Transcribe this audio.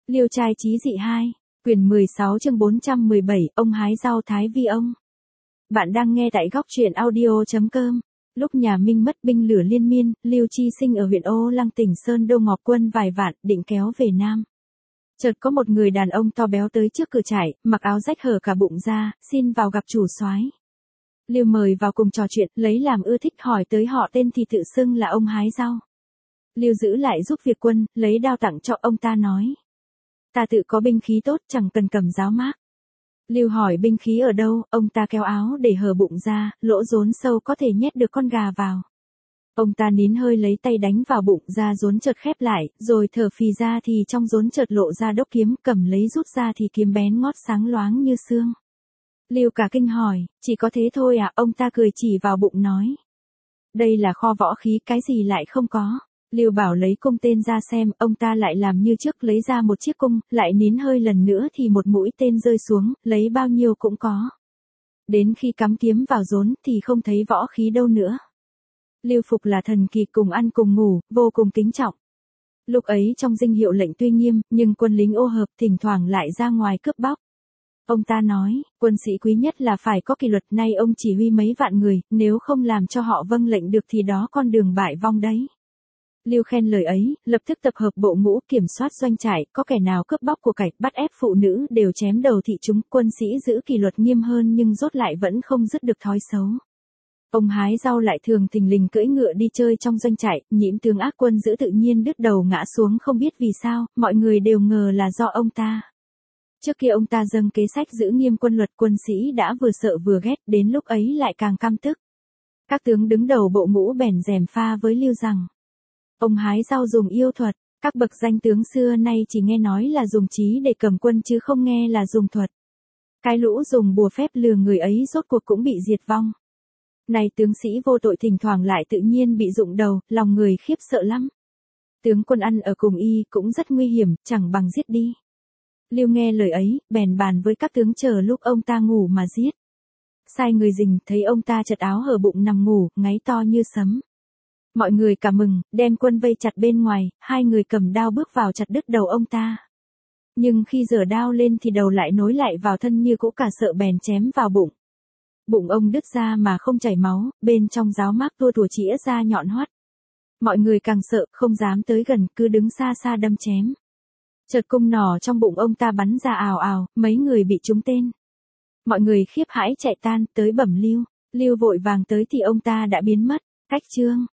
Liêu trai chí dị 2, quyển 16 chương 417, ông hái rau thái vi ông. Bạn đang nghe tại góc truyện audio.com. Lúc nhà Minh mất binh lửa liên miên, Liêu Chi Sinh ở huyện Ô Lăng tỉnh Sơn Đô ngọc quân vài vạn, định kéo về Nam. Chợt có một người đàn ông to béo tới trước cửa trại, mặc áo rách hở cả bụng ra, xin vào gặp chủ soái. Liêu mời vào cùng trò chuyện, lấy làm ưa thích hỏi tới họ tên thì tự xưng là ông hái rau. Liêu giữ lại giúp việc quân, lấy đao tặng cho ông ta nói. Ta tự có binh khí tốt, chẳng cần cầm giáo mác. Liêu hỏi binh khí ở đâu, ông ta kéo áo để hở bụng ra, lỗ rốn sâu có thể nhét được con gà vào. Ông ta nín hơi lấy tay đánh vào bụng ra, rốn chợt khép lại, rồi thở phì ra thì trong rốn chợt lộ ra đốc kiếm, cầm lấy rút ra thì kiếm bén ngót sáng loáng như xương. Liêu cả kinh hỏi, chỉ có thế thôi à? Ông ta cười chỉ vào bụng nói. Đây là kho võ khí, cái gì lại không có. Liêu bảo lấy cung tên ra xem, ông ta lại làm như trước, lấy ra một chiếc cung, lại nín hơi lần nữa thì một mũi tên rơi xuống, lấy bao nhiêu cũng có. Đến khi cắm kiếm vào rốn thì không thấy võ khí đâu nữa. Liêu phục là thần kỳ, cùng ăn cùng ngủ, vô cùng kính trọng. Lúc ấy trong dinh hiệu lệnh tuy nghiêm, nhưng quân lính ô hợp thỉnh thoảng lại ra ngoài cướp bóc. Ông ta nói, quân sĩ quý nhất là phải có kỷ luật, nay ông chỉ huy mấy vạn người, nếu không làm cho họ vâng lệnh được thì đó con đường bại vong đấy. Liêu khen lời ấy, lập tức tập hợp bộ ngũ kiểm soát doanh trại, có kẻ nào cướp bóc của cải, bắt ép phụ nữ đều chém đầu thị chúng, quân sĩ giữ kỷ luật nghiêm hơn nhưng rốt lại vẫn không dứt được thói xấu. Ông hái rau lại thường thình lình cưỡi ngựa đi chơi trong doanh trại, nhiễm tướng ác quân giữ tự nhiên đứt đầu ngã xuống không biết vì sao, mọi người đều ngờ là do ông ta. Trước kia ông ta dâng kế sách giữ nghiêm quân luật, quân sĩ đã vừa sợ vừa ghét, đến lúc ấy lại càng căm tức. Các tướng đứng đầu bộ ngũ bèn gièm pha với Liêu rằng, ông hái rau dùng yêu thuật, các bậc danh tướng xưa nay chỉ nghe nói là dùng trí để cầm quân chứ không nghe là dùng thuật. Cái lũ dùng bùa phép lừa người ấy rốt cuộc cũng bị diệt vong. Này tướng sĩ vô tội thỉnh thoảng lại tự nhiên bị rụng đầu, lòng người khiếp sợ lắm. Tướng quân ăn ở cùng y cũng rất nguy hiểm, chẳng bằng giết đi. Liêu nghe lời ấy, bèn bàn với các tướng chờ lúc ông ta ngủ mà giết. Sai người rình, thấy ông ta chật áo hở bụng nằm ngủ, ngáy to như sấm. Mọi người cả mừng, đem quân vây chặt bên ngoài, hai người cầm đao bước vào chặt đứt đầu ông ta. Nhưng khi giở đao lên thì đầu lại nối lại vào thân như cũ, cả sợ bèn chém vào bụng. Bụng ông đứt ra mà không chảy máu, bên trong giáo mác tua tủa chĩa ra nhọn hoắt. Mọi người càng sợ, không dám tới gần, cứ đứng xa xa đâm chém. Chợt cung nỏ trong bụng ông ta bắn ra ào ào, mấy người bị trúng tên. Mọi người khiếp hãi chạy tan, tới bẩm Liêu. Liêu vội vàng tới thì ông ta đã biến mất. Cách chương